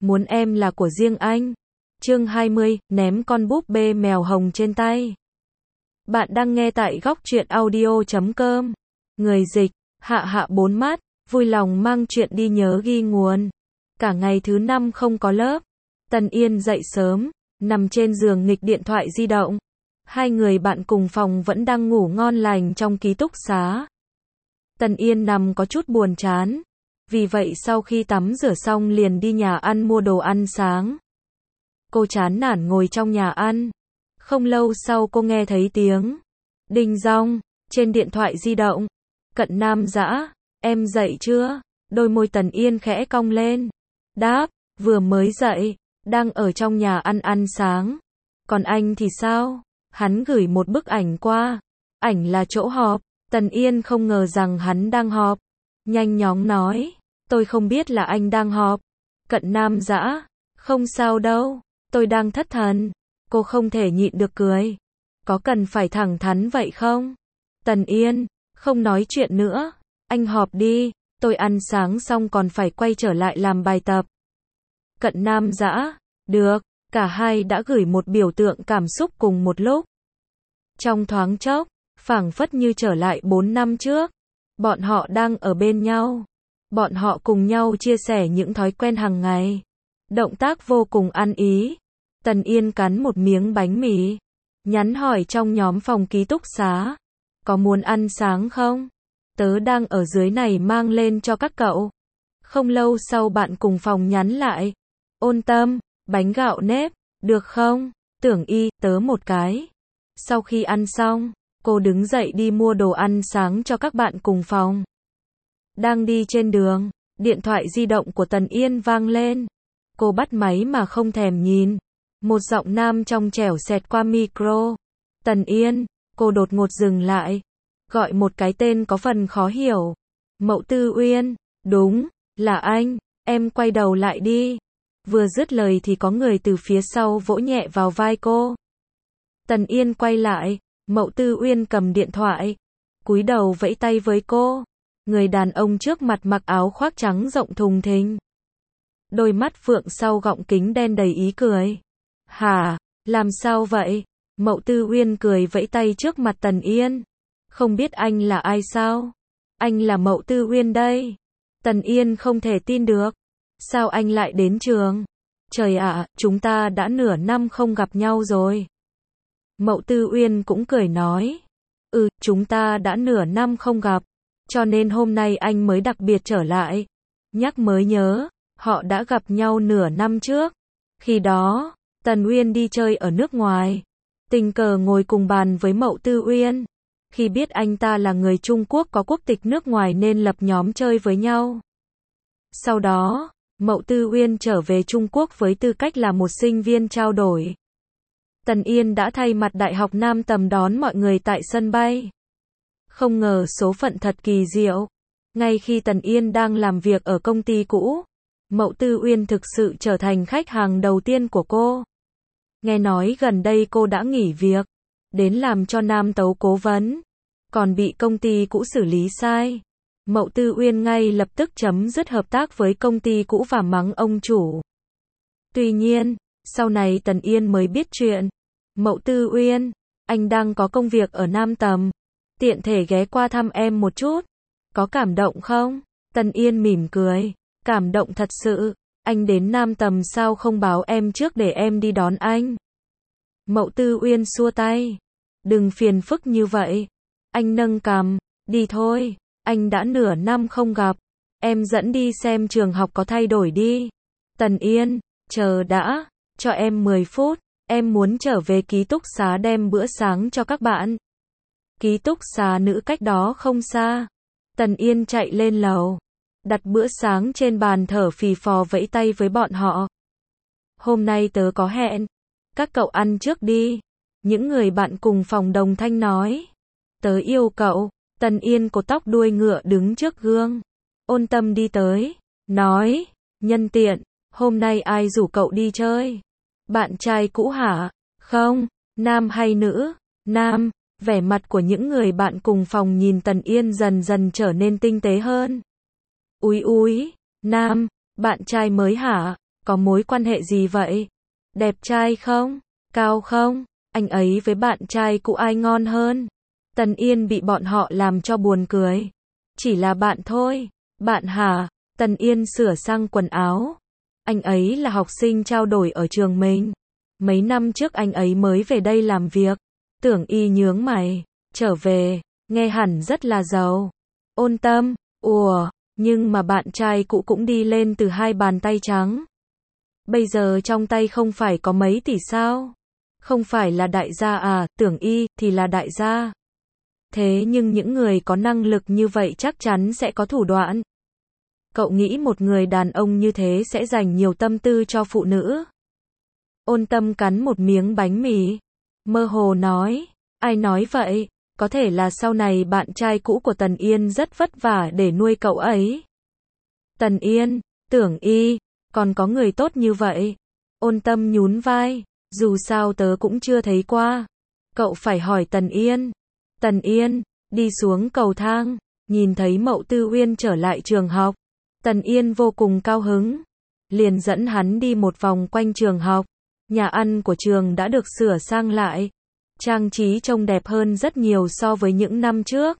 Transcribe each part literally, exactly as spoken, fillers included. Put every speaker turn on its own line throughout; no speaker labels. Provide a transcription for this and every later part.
muốn em là của riêng anh. Chương hai mươi, ném con búp bê mèo hồng trên tay. Bạn đang nghe tại góc truyện audio chấm com. Người dịch, Hạ Hạ bốn mắt, vui lòng mang chuyện đi nhớ ghi nguồn. Cả ngày thứ năm không có lớp. Tần Yên dậy sớm, nằm trên giường nghịch điện thoại di động. Hai người bạn cùng phòng vẫn đang ngủ ngon lành trong ký túc xá. Tần Yên nằm có chút buồn chán. Vì vậy sau khi tắm rửa xong liền đi nhà ăn mua đồ ăn sáng. Cô chán nản ngồi trong nhà ăn. Không lâu sau cô nghe thấy tiếng đinh dong trên điện thoại di động. Cận Nam Dã, em dậy chưa? Đôi môi Tần Yên khẽ cong lên. Đáp, vừa mới dậy, đang ở trong nhà ăn ăn sáng. Còn anh thì sao? Hắn gửi một bức ảnh qua. Ảnh là chỗ họp. Tần Yên không ngờ rằng hắn đang họp. Nhanh chóng nói, tôi không biết là anh đang họp. Cận Nam Dã, không sao đâu, tôi đang thất thần. Cô không thể nhịn được cười. Có cần phải thẳng thắn vậy không? Tần Yên, không nói chuyện nữa. Anh họp đi, tôi ăn sáng xong còn phải quay trở lại làm bài tập. Cận Nam Dã, được, cả hai đã gửi một biểu tượng cảm xúc cùng một lúc. Trong thoáng chốc, phảng phất như trở lại bốn năm trước. Bọn họ đang ở bên nhau. Bọn họ cùng nhau chia sẻ những thói quen hàng ngày. Động tác vô cùng ăn ý. Tần Yên cắn một miếng bánh mì. Nhắn hỏi trong nhóm phòng ký túc xá. Có muốn ăn sáng không? Tớ đang ở dưới này mang lên cho các cậu. Không lâu sau bạn cùng phòng nhắn lại. Ôn Tâm, bánh gạo nếp, được không? Tưởng Y, tớ một cái. Sau khi ăn xong, cô đứng dậy đi mua đồ ăn sáng cho các bạn cùng phòng. Đang đi trên đường, điện thoại di động của Tần Yên vang lên. Cô bắt máy mà không thèm nhìn. Một giọng nam trong trẻo xẹt qua micro. Tần Yên, cô đột ngột dừng lại. Gọi một cái tên có phần khó hiểu. Mậu Tư Uyên, đúng, là anh, em quay đầu lại đi. Vừa dứt lời thì có người từ phía sau vỗ nhẹ vào vai cô. Tần Yên quay lại, Mậu Tư Uyên cầm điện thoại, cúi đầu vẫy tay với cô. Người đàn ông trước mặt mặc áo khoác trắng rộng thùng thình. Đôi mắt phượng sau gọng kính đen đầy ý cười. Hả, làm sao vậy? Mậu Tư Uyên cười vẫy tay trước mặt Tần Yên. Không biết anh là ai sao? Anh là Mậu Tư Uyên đây. Tần Yên không thể tin được. Sao anh lại đến trường? Trời ạ, chúng ta đã nửa năm không gặp nhau rồi. Mậu Tư Uyên cũng cười nói. Ừ, chúng ta đã nửa năm không gặp. Cho nên hôm nay anh mới đặc biệt trở lại. Nhắc mới nhớ, họ đã gặp nhau nửa năm trước. Khi đó, Tần Uyên đi chơi ở nước ngoài. Tình cờ ngồi cùng bàn với Mậu Tư Uyên. Khi biết anh ta là người Trung Quốc có quốc tịch nước ngoài nên lập nhóm chơi với nhau. Sau đó, Mậu Tư Uyên trở về Trung Quốc với tư cách là một sinh viên trao đổi. Tần Yên đã thay mặt Đại học Nam Tầm đón mọi người tại sân bay. Không ngờ số phận thật kỳ diệu. Ngay khi Tần Yên đang làm việc ở công ty cũ, Mậu Tư Uyên thực sự trở thành khách hàng đầu tiên của cô. Nghe nói gần đây cô đã nghỉ việc, đến làm cho Nam Tấu cố vấn, còn bị công ty cũ xử lý sai. Mậu Tư Uyên ngay lập tức chấm dứt hợp tác với công ty cũ và mắng ông chủ. Tuy nhiên, sau này Tần Yên mới biết chuyện. Mậu Tư Uyên, anh đang có công việc ở Nam Tầm. Tiện thể ghé qua thăm em một chút. Có cảm động không? Tần Yên mỉm cười. Cảm động thật sự. Anh đến Nam Tầm sao không báo em trước để em đi đón anh? Mậu Tư Uyên xua tay. Đừng phiền phức như vậy. Anh nâng cằm. Đi thôi. Anh đã nửa năm không gặp. Em dẫn đi xem trường học có thay đổi đi. Tần Yên, chờ đã. Cho em mười phút. Em muốn trở về ký túc xá đem bữa sáng cho các bạn. Ký túc xá nữ cách đó không xa. Tần Yên chạy lên lầu. Đặt bữa sáng trên bàn thở phì phò vẫy tay với bọn họ. Hôm nay tớ có hẹn. Các cậu ăn trước đi. Những người bạn cùng phòng đồng thanh nói. Tớ yêu cậu. Tần Yên cột tóc đuôi ngựa đứng trước gương. Ôn Tâm đi tới. Nói. Nhân tiện. Hôm nay ai rủ cậu đi chơi? Bạn trai cũ hả? Không. Nam hay nữ? Nam. Vẻ mặt của những người bạn cùng phòng nhìn Tần Yên dần dần trở nên tinh tế hơn. Úi úi. Nam. Bạn trai mới hả? Có mối quan hệ gì vậy? Đẹp trai không? Cao không? Anh ấy với bạn trai cũ ai ngon hơn? Tần Yên bị bọn họ làm cho buồn cười. Chỉ là bạn thôi. Bạn hả? Tần Yên sửa sang quần áo. Anh ấy là học sinh trao đổi ở trường mình. Mấy năm trước anh ấy mới về đây làm việc. Tưởng Y nhướng mày. Trở về, nghe hẳn rất là giàu. Ôn Tâm, ủa, nhưng mà bạn trai cũ cũng đi lên từ hai bàn tay trắng. Bây giờ trong tay không phải có mấy tỷ sao? Không phải là đại gia à, Tưởng Y thì là đại gia. Thế nhưng những người có năng lực như vậy chắc chắn sẽ có thủ đoạn. Cậu nghĩ một người đàn ông như thế sẽ dành nhiều tâm tư cho phụ nữ? Ôn Tâm cắn một miếng bánh mì. Mơ hồ nói, ai nói vậy? Có thể là sau này bạn trai cũ của Tần Yên rất vất vả để nuôi cậu ấy. Tần Yên, Tưởng Y, còn có người tốt như vậy? Ôn Tâm nhún vai, dù sao tớ cũng chưa thấy qua. Cậu phải hỏi Tần Yên. Tần Yên, đi xuống cầu thang, nhìn thấy Mậu Tư Uyên trở lại trường học. Tần Yên vô cùng cao hứng, liền dẫn hắn đi một vòng quanh trường học. Nhà ăn của trường đã được sửa sang lại, trang trí trông đẹp hơn rất nhiều so với những năm trước.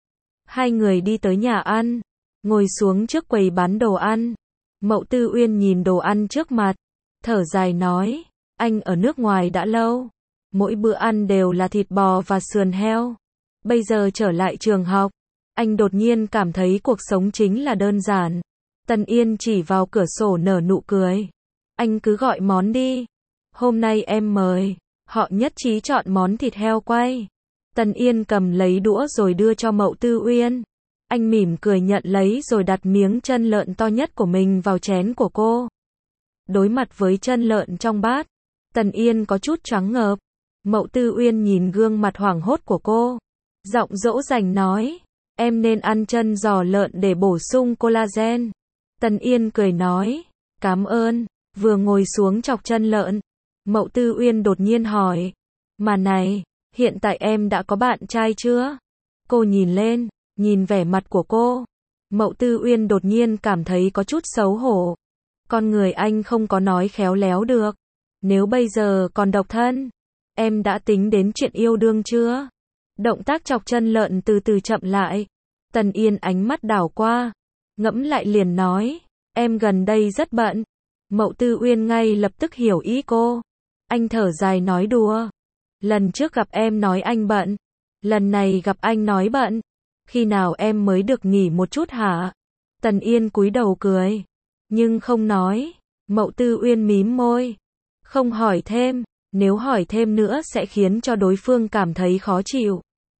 Hai người đi tới nhà ăn, ngồi xuống trước quầy bán đồ ăn. Mậu Tư Uyên nhìn đồ ăn trước mặt, thở dài nói, anh ở nước ngoài đã lâu, mỗi bữa ăn đều là thịt bò và sườn heo. Bây giờ trở lại trường học, anh đột nhiên cảm thấy cuộc sống chính là đơn giản. Tần Yên chỉ vào cửa sổ nở nụ cười. Anh cứ gọi món đi. Hôm nay em mời. Họ nhất trí chọn món thịt heo quay. Tần Yên cầm lấy đũa rồi đưa cho Mậu Tư Uyên. Anh mỉm cười nhận lấy rồi đặt miếng chân lợn to nhất của mình vào chén của cô. Đối mặt với chân lợn trong bát, Tần Yên có chút choáng ngợp. Mậu Tư Uyên nhìn gương mặt hoảng hốt của cô, giọng dỗ dành nói, em nên ăn chân giò lợn để bổ sung collagen. Tần Yên cười nói, cảm ơn. Vừa ngồi xuống chọc chân lợn, Mậu Tư Uyên đột nhiên hỏi, mà này, hiện tại em đã có bạn trai chưa? Cô nhìn lên, nhìn vẻ mặt của cô. Mậu Tư Uyên đột nhiên cảm thấy có chút xấu hổ. Con người anh không có nói khéo léo được. Nếu bây giờ còn độc thân, em đã tính đến chuyện yêu đương chưa? Động tác chọc chân lợn từ từ chậm lại. Tần Yên ánh mắt đảo qua, ngẫm lại liền nói, em gần đây rất bận. Mậu Tư Uyên ngay lập tức hiểu ý cô. Anh thở dài nói đùa. Lần trước gặp em nói anh bận. Lần này gặp anh nói bận. Khi nào em mới được nghỉ một chút hả? Tần Yên cúi đầu cười, nhưng không nói. Mậu Tư Uyên mím môi, không hỏi thêm. Nếu hỏi thêm nữa sẽ khiến cho đối phương cảm thấy khó chịu.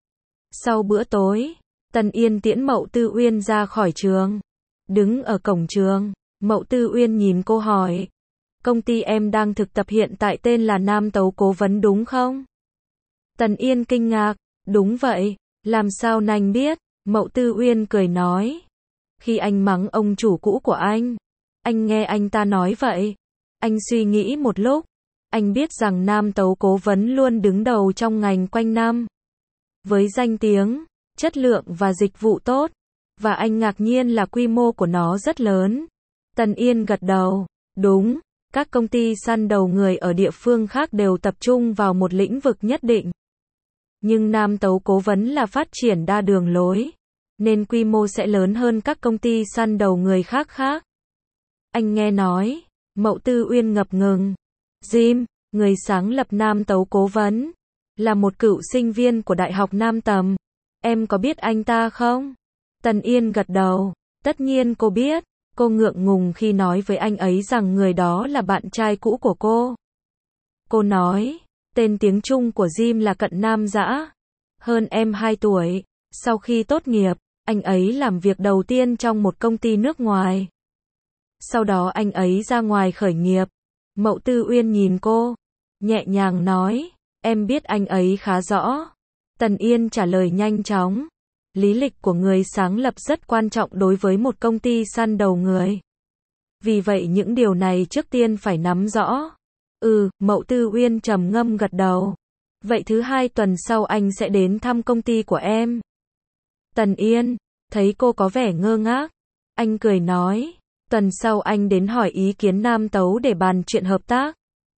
Sau bữa tối, Tần Yên tiễn Mậu Tư Uyên ra khỏi trường. Đứng ở cổng trường, Mậu Tư Uyên nhìn cô hỏi, công ty em đang thực tập hiện tại tên là Nam Tấu Cố Vấn đúng không? Tần Yên kinh ngạc, đúng vậy, làm sao anh biết? Mậu Tư Uyên cười nói, khi anh mắng ông chủ cũ của anh, anh nghe anh ta nói vậy. Anh suy nghĩ một lúc, anh biết rằng Nam Tấu Cố Vấn luôn đứng đầu trong ngành quanh năm. Với danh tiếng, chất lượng và dịch vụ tốt, và anh ngạc nhiên là quy mô của nó rất lớn. Tần Yên gật đầu, đúng, các công ty săn đầu người ở địa phương khác đều tập trung vào một lĩnh vực nhất định. Nhưng Nam Tấu Cố Vấn là phát triển đa đường lối, nên quy mô sẽ lớn hơn các công ty săn đầu người khác khác. Anh nghe nói, Mậu Tư Uyên ngập ngừng. Jim, người sáng lập Nam Tấu Cố Vấn, là một cựu sinh viên của Đại học Nam Tầm. Em có biết anh ta không? Tần Yên gật đầu. Tất nhiên cô biết. Cô ngượng ngùng khi nói với anh ấy rằng người đó là bạn trai cũ của cô. Cô nói, tên tiếng Trung của Jim là Cận Nam Dã. Hơn em hai tuổi. Sau khi tốt nghiệp, anh ấy làm việc đầu tiên trong một công ty nước ngoài. Sau đó anh ấy ra ngoài khởi nghiệp. Mậu Tư Uyên nhìn cô, nhẹ nhàng nói, em biết anh ấy khá rõ. Tần Yên trả lời nhanh chóng. Lý lịch của người sáng lập rất quan trọng đối với một công ty săn đầu người. Vì vậy những điều này trước tiên phải nắm rõ. Ừ, Mậu Tư Uyên trầm ngâm gật đầu. Vậy thứ hai tuần sau anh sẽ đến thăm công ty của em. Tần Yên thấy cô có vẻ ngơ ngác. Anh cười nói, Tuần sau anh đến hỏi ý kiến Nam Tấu để bàn chuyện hợp tác.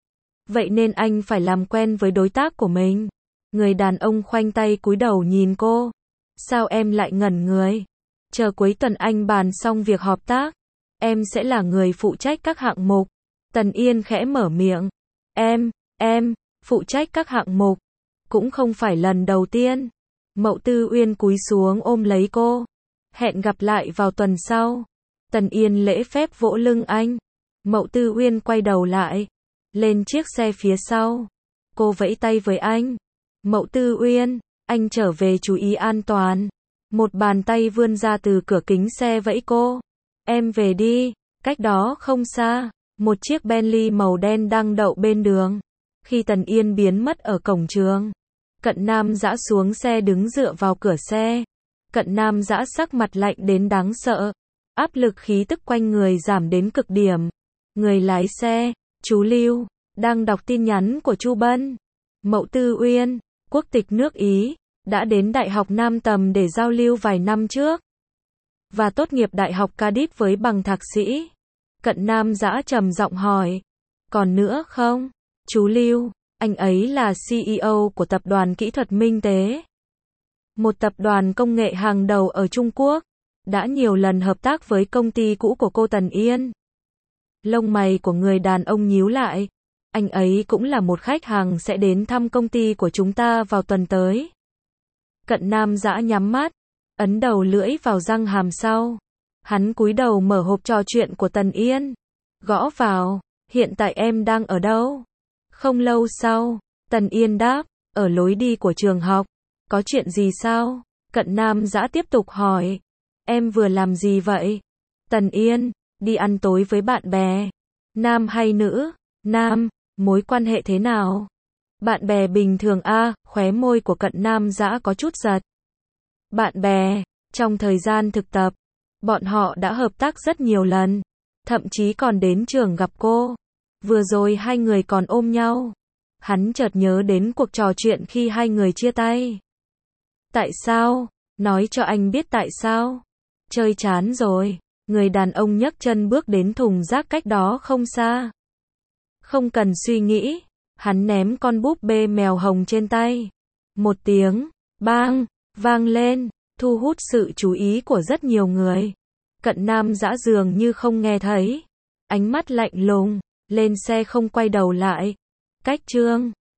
Vậy nên anh phải làm quen với đối tác của mình. Người đàn ông khoanh tay cúi đầu nhìn cô. Sao em lại ngẩn người? Chờ cuối tuần anh bàn xong việc hợp tác. Em sẽ là người phụ trách các hạng mục. Tần Yên khẽ mở miệng. Em, em, phụ trách các hạng mục. Cũng không phải lần đầu tiên. Mậu Tư Uyên cúi xuống ôm lấy cô. Hẹn gặp lại vào tuần sau. Tần Yên lễ phép vỗ lưng anh. Mậu Tư Uyên quay đầu lại. Lên chiếc xe phía sau. Cô vẫy tay với anh. Mậu Tư Uyên, anh trở về chú ý an toàn. Một bàn tay vươn ra từ cửa kính xe vẫy cô. Em về đi, cách đó không xa. Một chiếc Bentley màu đen đang đậu bên đường. Khi Tần Yên biến mất ở cổng trường, Cận Nam Dã xuống xe đứng dựa vào cửa xe. Cận Nam Dã sắc mặt lạnh đến đáng sợ. Áp lực khí tức quanh người giảm đến cực điểm. Người lái xe, chú Lưu, đang đọc tin nhắn của Chu Bân. Mậu Tư Uyên, quốc tịch nước Ý, đã đến Đại học Nam Tầm để giao lưu vài năm trước. Và tốt nghiệp Đại học Cardiff với bằng thạc sĩ. Cận Nam Dã trầm giọng hỏi. Còn nữa không? Chú Lưu, anh ấy là xê e ô của tập đoàn kỹ thuật Minh Tế. Một tập đoàn công nghệ hàng đầu ở Trung Quốc. Đã nhiều lần hợp tác với công ty cũ của cô Tần Yên. Lông mày của người đàn ông nhíu lại. Anh ấy cũng là một khách hàng sẽ đến thăm công ty của chúng ta vào tuần tới. Cận Nam Dã nhắm mắt, ấn đầu lưỡi vào răng hàm sau. Hắn cúi đầu mở hộp trò chuyện của Tần Yên. Gõ vào, hiện tại em đang ở đâu? Không lâu sau, Tần Yên đáp, ở lối đi của trường học. Có chuyện gì sao? Cận Nam Dã tiếp tục hỏi. Em vừa làm gì vậy? Tần Yên, đi ăn tối với bạn bè. Nam hay nữ? Nam, mối quan hệ thế nào? Bạn bè bình thường a, khóe môi của Cận Nam Dã có chút giật. Bạn bè, trong thời gian thực tập, bọn họ đã hợp tác rất nhiều lần, thậm chí còn đến trường gặp cô. Vừa rồi hai người còn ôm nhau. Hắn chợt nhớ đến cuộc trò chuyện khi hai người chia tay. Tại sao? Nói cho anh biết tại sao? Chơi chán rồi. Người đàn ông nhấc chân bước đến thùng rác cách đó không xa. Không cần suy nghĩ, hắn ném con búp bê mèo hồng trên tay. Một tiếng bang vang lên, thu hút sự chú ý của rất nhiều người. Cận Nam Dã dường như không nghe thấy, ánh mắt lạnh lùng, lên xe không quay đầu lại. Cách chương